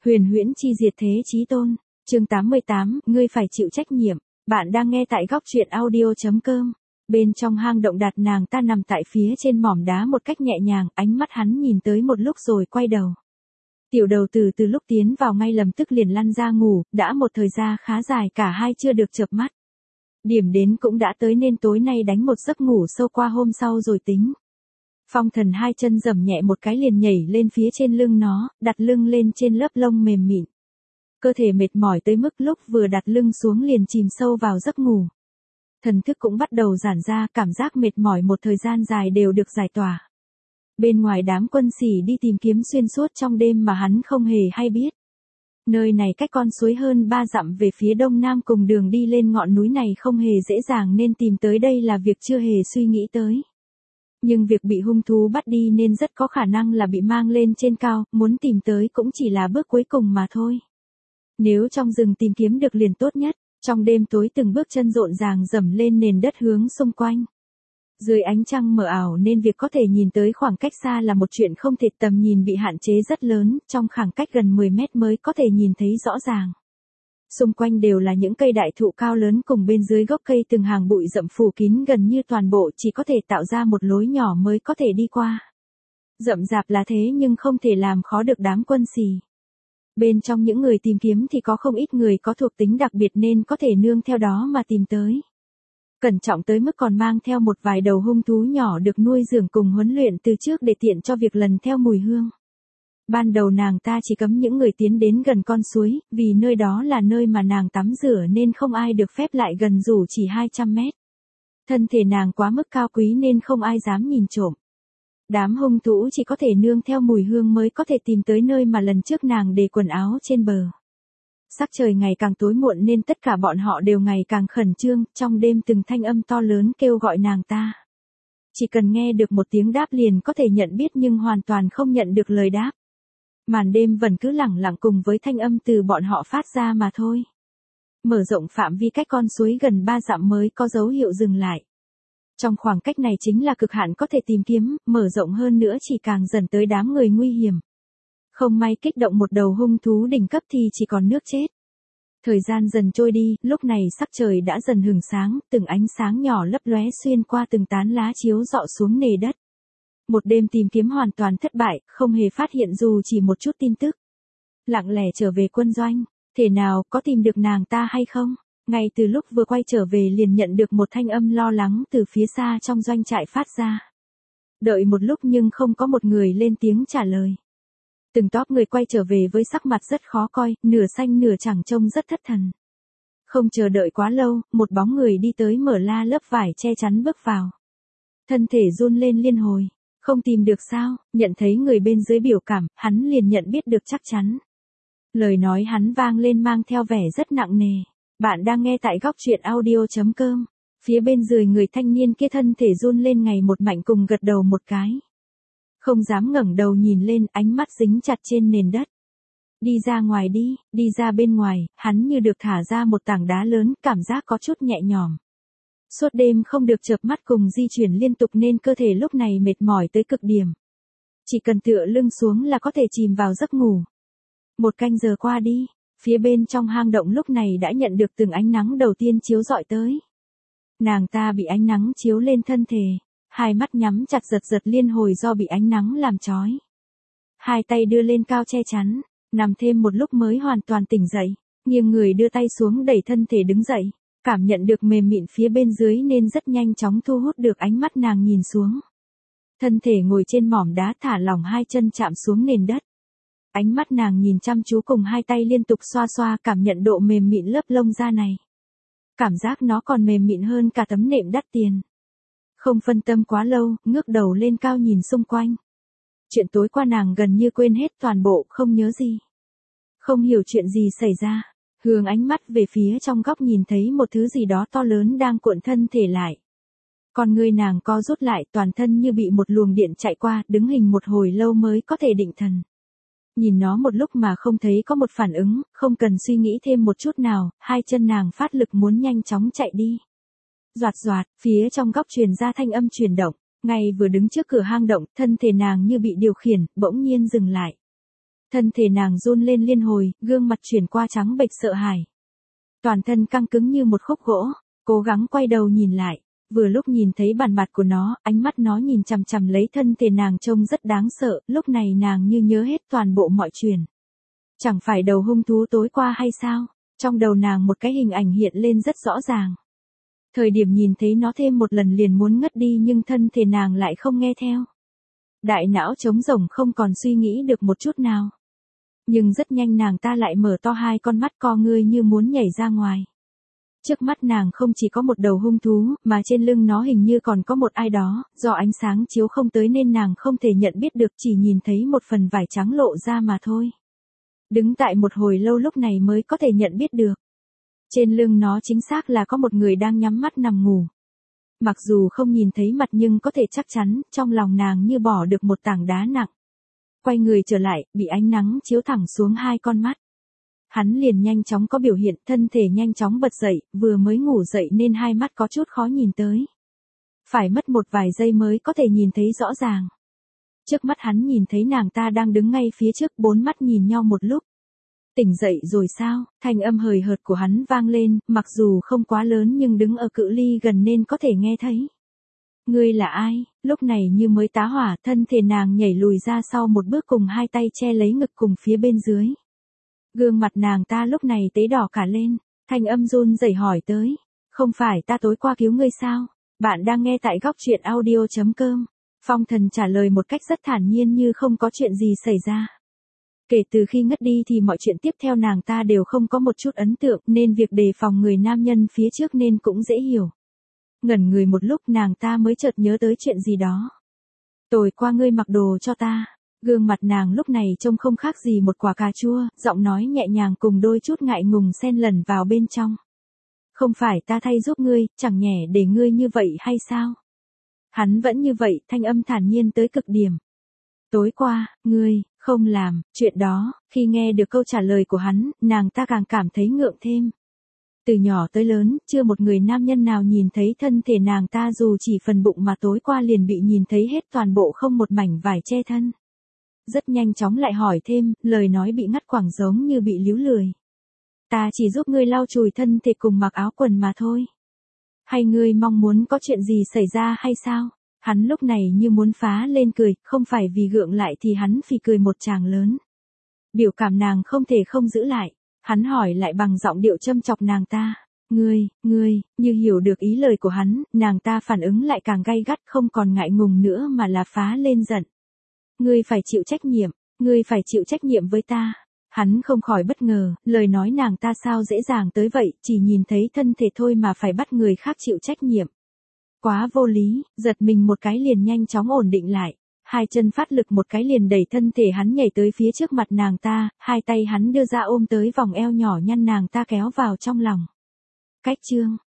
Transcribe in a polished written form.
Huyền huyễn chi diệt thế chí tôn. Chương 88, ngươi phải chịu trách nhiệm. Bạn đang nghe tại góc truyện audio.com. Bên trong hang động Đạt nàng ta nằm tại phía trên mỏm đá một cách nhẹ nhàng, ánh mắt hắn nhìn tới một lúc rồi quay đầu. Tiểu đầu từ lúc tiến vào ngay lập tức liền lăn ra ngủ, đã một thời gian khá dài cả hai chưa được chợp mắt. Điểm đến cũng đã tới nên tối nay đánh một giấc ngủ sâu qua hôm sau rồi tính. Phong Thần hai chân giẫm nhẹ một cái liền nhảy lên phía trên lưng nó, đặt lưng lên trên lớp lông mềm mịn. Cơ thể mệt mỏi tới mức lúc vừa đặt lưng xuống liền chìm sâu vào giấc ngủ. Thần thức cũng bắt đầu giãn ra, cảm giác mệt mỏi một thời gian dài đều được giải tỏa. Bên ngoài đám quân sĩ đi tìm kiếm xuyên suốt trong đêm mà hắn không hề hay biết. Nơi này cách con suối hơn 3 dặm về phía đông nam cùng đường đi lên ngọn núi này không hề dễ dàng nên tìm tới đây là việc chưa hề suy nghĩ tới. Nhưng việc bị hung thú bắt đi nên rất có khả năng là bị mang lên trên cao, muốn tìm tới cũng chỉ là bước cuối cùng mà thôi. Nếu trong rừng tìm kiếm được liền tốt nhất, trong đêm tối từng bước chân rộn ràng dẫm lên nền đất hướng xung quanh. Dưới ánh trăng mờ ảo nên việc có thể nhìn tới khoảng cách xa là một chuyện không thể, tầm nhìn bị hạn chế rất lớn, trong khoảng cách gần 10 mét mới có thể nhìn thấy rõ ràng. Xung quanh đều là những cây đại thụ cao lớn cùng bên dưới gốc cây từng hàng bụi rậm phủ kín gần như toàn bộ, chỉ có thể tạo ra một lối nhỏ mới có thể đi qua. Rậm rạp là thế nhưng không thể làm khó được đám quân sĩ. Bên trong những người tìm kiếm thì có không ít người có thuộc tính đặc biệt nên có thể nương theo đó mà tìm tới. Cẩn trọng tới mức còn mang theo một vài đầu hung thú nhỏ được nuôi dưỡng cùng huấn luyện từ trước để tiện cho việc lần theo mùi hương. Ban đầu nàng ta chỉ cấm những người tiến đến gần con suối, vì nơi đó là nơi mà nàng tắm rửa nên không ai được phép lại gần dù chỉ 200 mét. Thân thể nàng quá mức cao quý nên không ai dám nhìn trộm. Đám hung thú chỉ có thể nương theo mùi hương mới có thể tìm tới nơi mà lần trước nàng để quần áo trên bờ. Sắc trời ngày càng tối muộn nên tất cả bọn họ đều ngày càng khẩn trương, trong đêm từng thanh âm to lớn kêu gọi nàng ta. Chỉ cần nghe được một tiếng đáp liền có thể nhận biết nhưng hoàn toàn không nhận được lời đáp. Màn đêm vẫn cứ lẳng lặng cùng với thanh âm từ bọn họ phát ra mà thôi. Mở rộng phạm vi cách con suối gần 3 dặm mới có dấu hiệu dừng lại. Trong khoảng cách này chính là cực hạn có thể tìm kiếm, mở rộng hơn nữa chỉ càng dần tới đám người nguy hiểm. Không may kích động một đầu hung thú đỉnh cấp thì chỉ còn nước chết. Thời gian dần trôi đi, lúc này sắc trời đã dần hửng sáng, từng ánh sáng nhỏ lấp lóe xuyên qua từng tán lá chiếu rọi xuống nền đất. Một đêm tìm kiếm hoàn toàn thất bại, không hề phát hiện dù chỉ một chút tin tức. Lặng lẽ trở về quân doanh, thể nào có tìm được nàng ta hay không? Ngay từ lúc vừa quay trở về liền nhận được một thanh âm lo lắng từ phía xa trong doanh trại phát ra. Đợi một lúc nhưng không có một người lên tiếng trả lời. Từng tóp người quay trở về với sắc mặt rất khó coi, nửa xanh nửa chẳng trông rất thất thần. Không chờ đợi quá lâu, một bóng người đi tới mở la lớp vải che chắn bước vào. Thân thể run lên liên hồi, không tìm được sao, nhận thấy người bên dưới biểu cảm, hắn liền nhận biết được chắc chắn. Lời nói hắn vang lên mang theo vẻ rất nặng nề. Bạn đang nghe tại góc truyện audio.com. Phía bên dưới người thanh niên kia thân thể run lên ngày một mạnh cùng gật đầu một cái. Không dám ngẩng đầu nhìn lên, ánh mắt dính chặt trên nền đất. Đi ra ngoài đi ra bên ngoài, hắn như được thả ra một tảng đá lớn, cảm giác có chút nhẹ nhõm. Suốt đêm không được chợp mắt cùng di chuyển liên tục nên cơ thể lúc này mệt mỏi tới cực điểm. Chỉ cần tựa lưng xuống là có thể chìm vào giấc ngủ. 1 canh giờ qua đi, phía bên trong hang động lúc này đã nhận được từng ánh nắng đầu tiên chiếu rọi tới. Nàng ta bị ánh nắng chiếu lên thân thể. Hai mắt nhắm chặt giật giật liên hồi do bị ánh nắng làm chói. Hai tay đưa lên cao che chắn, nằm thêm một lúc mới hoàn toàn tỉnh dậy, nghiêng người đưa tay xuống đẩy thân thể đứng dậy, cảm nhận được mềm mịn phía bên dưới nên rất nhanh chóng thu hút được ánh mắt nàng nhìn xuống. Thân thể ngồi trên mỏm đá thả lỏng hai chân chạm xuống nền đất. Ánh mắt nàng nhìn chăm chú cùng hai tay liên tục xoa xoa cảm nhận độ mềm mịn lớp lông da này. Cảm giác nó còn mềm mịn hơn cả tấm nệm đắt tiền. Không phân tâm quá lâu, ngước đầu lên cao nhìn xung quanh. Chuyện tối qua nàng gần như quên hết toàn bộ, không nhớ gì. Không hiểu chuyện gì xảy ra, hướng ánh mắt về phía trong góc nhìn thấy một thứ gì đó to lớn đang cuộn thân thể lại. Con người nàng co rút lại, toàn thân như bị một luồng điện chạy qua, đứng hình một hồi lâu mới có thể định thần. Nhìn nó một lúc mà không thấy có một phản ứng, không cần suy nghĩ thêm một chút nào, hai chân nàng phát lực muốn nhanh chóng chạy đi. Doạt doạt, phía trong góc truyền ra thanh âm chuyển động, ngay vừa đứng trước cửa hang động, thân thể nàng như bị điều khiển, bỗng nhiên dừng lại. Thân thể nàng run lên liên hồi, gương mặt chuyển qua trắng bệch sợ hãi. Toàn thân căng cứng như một khúc gỗ, cố gắng quay đầu nhìn lại. Vừa lúc nhìn thấy bản mặt của nó, ánh mắt nó nhìn chằm chằm lấy thân thể nàng trông rất đáng sợ, lúc này nàng như nhớ hết toàn bộ mọi chuyện. Chẳng phải đầu hung thú tối qua hay sao? Trong đầu nàng một cái hình ảnh hiện lên rất rõ ràng. Thời điểm nhìn thấy nó thêm một lần liền muốn ngất đi nhưng thân thể nàng lại không nghe theo. Đại não trống rỗng không còn suy nghĩ được một chút nào. Nhưng rất nhanh nàng ta lại mở to hai con mắt co ngươi như muốn nhảy ra ngoài. Trước mắt nàng không chỉ có một đầu hung thú, mà trên lưng nó hình như còn có một ai đó, do ánh sáng chiếu không tới nên nàng không thể nhận biết được, chỉ nhìn thấy một phần vải trắng lộ ra mà thôi. Đứng tại một hồi lâu lúc này mới có thể nhận biết được. Trên lưng nó chính xác là có một người đang nhắm mắt nằm ngủ. Mặc dù không nhìn thấy mặt nhưng có thể chắc chắn, trong lòng nàng như bỏ được một tảng đá nặng. Quay người trở lại, bị ánh nắng chiếu thẳng xuống hai con mắt. Hắn liền nhanh chóng có biểu hiện, thân thể nhanh chóng bật dậy, vừa mới ngủ dậy nên hai mắt có chút khó nhìn tới. Phải mất một vài giây mới có thể nhìn thấy rõ ràng. Trước mắt hắn nhìn thấy nàng ta đang đứng ngay phía trước, bốn mắt nhìn nhau một lúc. Tỉnh dậy rồi sao? Thanh âm hời hợt của hắn vang lên, mặc dù không quá lớn nhưng đứng ở cự ly gần nên có thể nghe thấy. Ngươi là ai? Lúc này như mới tá hỏa, thân thể nàng nhảy lùi ra sau một bước cùng hai tay che lấy ngực cùng phía bên dưới. Gương mặt nàng ta lúc này tấy đỏ cả lên, thanh âm run rẩy hỏi tới. Không phải ta tối qua cứu ngươi sao? Bạn đang nghe tại góc truyện audio.com. Phong Thần trả lời một cách rất thản nhiên như không có chuyện gì xảy ra. Kể từ khi ngất đi thì mọi chuyện tiếp theo nàng ta đều không có một chút ấn tượng nên việc đề phòng người nam nhân phía trước nên cũng dễ hiểu. Ngẩn người một lúc nàng ta mới chợt nhớ tới chuyện gì đó. Tối qua ngươi mặc đồ cho ta. Gương mặt nàng lúc này trông không khác gì một quả cà chua, giọng nói nhẹ nhàng cùng đôi chút ngại ngùng xen lẫn vào bên trong. Không phải ta thay giúp ngươi, chẳng nhẽ để ngươi như vậy hay sao? Hắn vẫn như vậy, thanh âm thản nhiên tới cực điểm. Tối qua, ngươi không làm chuyện đó. Khi nghe được câu trả lời của hắn, nàng ta càng cảm thấy ngượng thêm. Từ nhỏ tới lớn, chưa một người nam nhân nào nhìn thấy thân thể nàng ta dù chỉ phần bụng mà tối qua liền bị nhìn thấy hết toàn bộ không một mảnh vải che thân. Rất nhanh chóng lại hỏi thêm, lời nói bị ngắt quãng giống như bị líu lười. Ta chỉ giúp ngươi lau chùi thân thể cùng mặc áo quần mà thôi. Hay ngươi mong muốn có chuyện gì xảy ra hay sao? Hắn lúc này như muốn phá lên cười, không phải vì gượng lại thì hắn phì cười một tràng lớn. Biểu cảm nàng không thể không giữ lại. Hắn hỏi lại bằng giọng điệu châm chọc nàng ta. Ngươi, như hiểu được ý lời của hắn, nàng ta phản ứng lại càng gay gắt không còn ngại ngùng nữa mà là phá lên giận. Ngươi phải chịu trách nhiệm với ta. Hắn không khỏi bất ngờ, lời nói nàng ta sao dễ dàng tới vậy, chỉ nhìn thấy thân thể thôi mà phải bắt người khác chịu trách nhiệm. Quá vô lý, giật mình một cái liền nhanh chóng ổn định lại. Hai chân phát lực một cái liền đẩy thân thể hắn nhảy tới phía trước mặt nàng ta, hai tay hắn đưa ra ôm tới vòng eo nhỏ nhăn nàng ta kéo vào trong lòng. Cách chương